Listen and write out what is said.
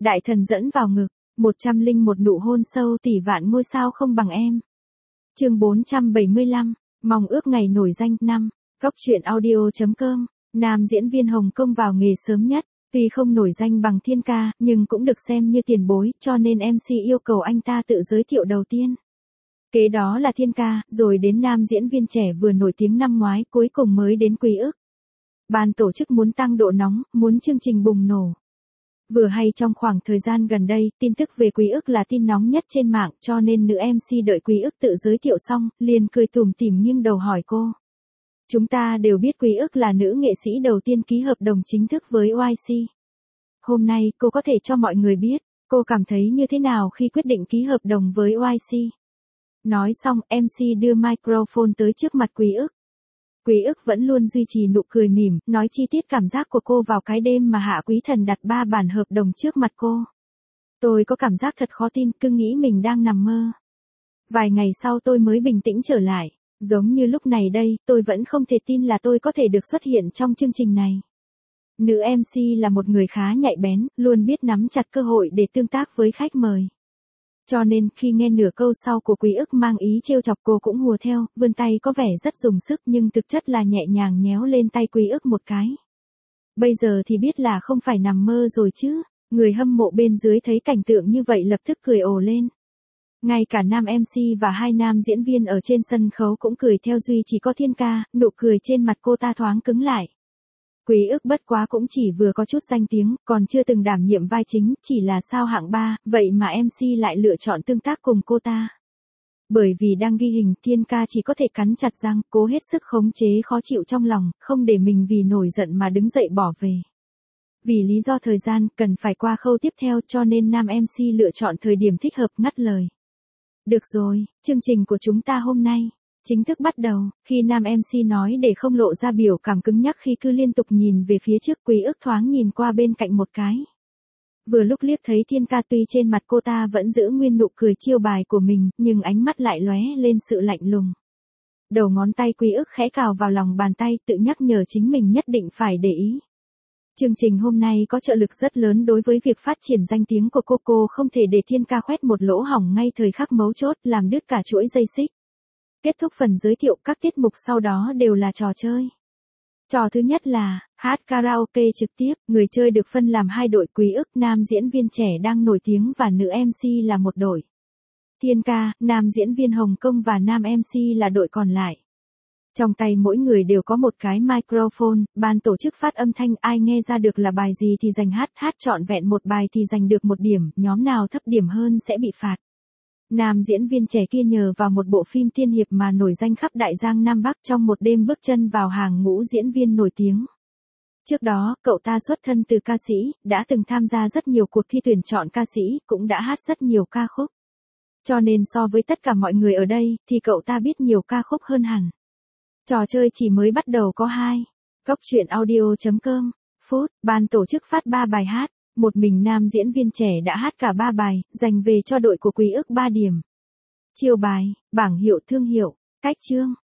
Đại thần dẫn vào ngực, 101 nụ hôn sâu tỷ vạn ngôi sao không bằng em. Chương 475, mong ước ngày nổi danh năm. Góc truyện audio.com. Nam diễn viên Hồng Kông vào nghề sớm nhất, tuy không nổi danh bằng Thiên Ca, nhưng cũng được xem như tiền bối, cho nên MC yêu cầu anh ta tự giới thiệu đầu tiên. Kế đó là Thiên Ca, rồi đến nam diễn viên trẻ vừa nổi tiếng năm ngoái, cuối cùng mới đến Quý Ức. Ban tổ chức muốn tăng độ nóng, muốn chương trình bùng nổ. Vừa hay trong khoảng thời gian gần đây, tin tức về Quý Ức là tin nóng nhất trên mạng, cho nên nữ MC đợi Quý Ức tự giới thiệu xong, liền cười tủm tỉm nghiêng đầu hỏi cô. Chúng ta đều biết Quý Ức là nữ nghệ sĩ đầu tiên ký hợp đồng chính thức với YC. Hôm nay, cô có thể cho mọi người biết, cô cảm thấy như thế nào khi quyết định ký hợp đồng với YC. Nói xong, MC đưa microphone tới trước mặt Quý Ức. Quý Ức vẫn luôn duy trì nụ cười mỉm, nói chi tiết cảm giác của cô vào cái đêm mà Hạ Quý Thần đặt 3 bản hợp đồng trước mặt cô. Tôi có cảm giác thật khó tin, cứ nghĩ mình đang nằm mơ. Vài ngày sau tôi mới bình tĩnh trở lại, giống như lúc này đây, tôi vẫn không thể tin là tôi có thể được xuất hiện trong chương trình này. Nữ MC là một người khá nhạy bén, luôn biết nắm chặt cơ hội để tương tác với khách mời. Cho nên, khi nghe nửa câu sau của Quý Ức mang ý trêu chọc cô cũng hùa theo, vươn tay có vẻ rất dùng sức nhưng thực chất là nhẹ nhàng nhéo lên tay Quý Ức một cái. Bây giờ thì biết là không phải nằm mơ rồi chứ, người hâm mộ bên dưới thấy cảnh tượng như vậy lập tức cười ồ lên. Ngay cả nam MC và hai nam diễn viên ở trên sân khấu cũng cười theo duy chỉ có Thiên Ca, nụ cười trên mặt cô ta thoáng cứng lại. Quý Ức bất quá cũng chỉ vừa có chút danh tiếng, còn chưa từng đảm nhiệm vai chính, chỉ là sao hạng 3, vậy mà MC lại lựa chọn tương tác cùng cô ta. Bởi vì đang ghi hình, Thiên Ca chỉ có thể cắn chặt răng, cố hết sức khống chế khó chịu trong lòng, không để mình vì nổi giận mà đứng dậy bỏ về. Vì lý do thời gian, cần phải qua khâu tiếp theo cho nên nam MC lựa chọn thời điểm thích hợp ngắt lời. Được rồi, chương trình của chúng ta hôm nay chính thức bắt đầu. Khi nam MC nói để không lộ ra biểu cảm cứng nhắc khi cứ liên tục nhìn về phía trước, Quý Ức thoáng nhìn qua bên cạnh một cái. Vừa lúc liếc thấy Thiên Ca, tuy trên mặt cô ta vẫn giữ nguyên nụ cười chiêu bài của mình, nhưng ánh mắt lại lóe lên sự lạnh lùng. Đầu ngón tay Quý Ức khẽ cào vào lòng bàn tay, tự nhắc nhở chính mình nhất định phải để ý. Chương trình hôm nay có trợ lực rất lớn đối với việc phát triển danh tiếng của cô không thể để Thiên Ca khoét một lỗ hổng ngay thời khắc mấu chốt, làm đứt cả chuỗi dây xích. Kết thúc phần giới thiệu, các tiết mục sau đó đều là trò chơi. Trò thứ nhất là hát karaoke trực tiếp, người chơi được phân làm 2 đội, Quý Ức, nam diễn viên trẻ đang nổi tiếng và nữ MC là một đội. Thiên Ca, nam diễn viên Hồng Kông và nam MC là đội còn lại. Trong tay mỗi người đều có một cái microphone, ban tổ chức phát âm thanh, ai nghe ra được là bài gì thì giành hát trọn vẹn một bài thì giành được 1 điểm, nhóm nào thấp điểm hơn sẽ bị phạt. Nam diễn viên trẻ kia nhờ vào một bộ phim tiên hiệp mà nổi danh khắp Đại Giang Nam Bắc, trong một đêm bước chân vào hàng ngũ diễn viên nổi tiếng. Trước đó, cậu ta xuất thân từ ca sĩ, đã từng tham gia rất nhiều cuộc thi tuyển chọn ca sĩ, cũng đã hát rất nhiều ca khúc. Cho nên so với tất cả mọi người ở đây, thì cậu ta biết nhiều ca khúc hơn hẳn. Trò chơi chỉ mới bắt đầu có 2. Góc truyện audio.com. Phút, ban tổ chức phát 3 bài hát. Một mình nam diễn viên trẻ đã hát cả 3 bài, giành về cho đội của Quý Ức 3 điểm. Chiêu bài, bảng hiệu thương hiệu, cách chương,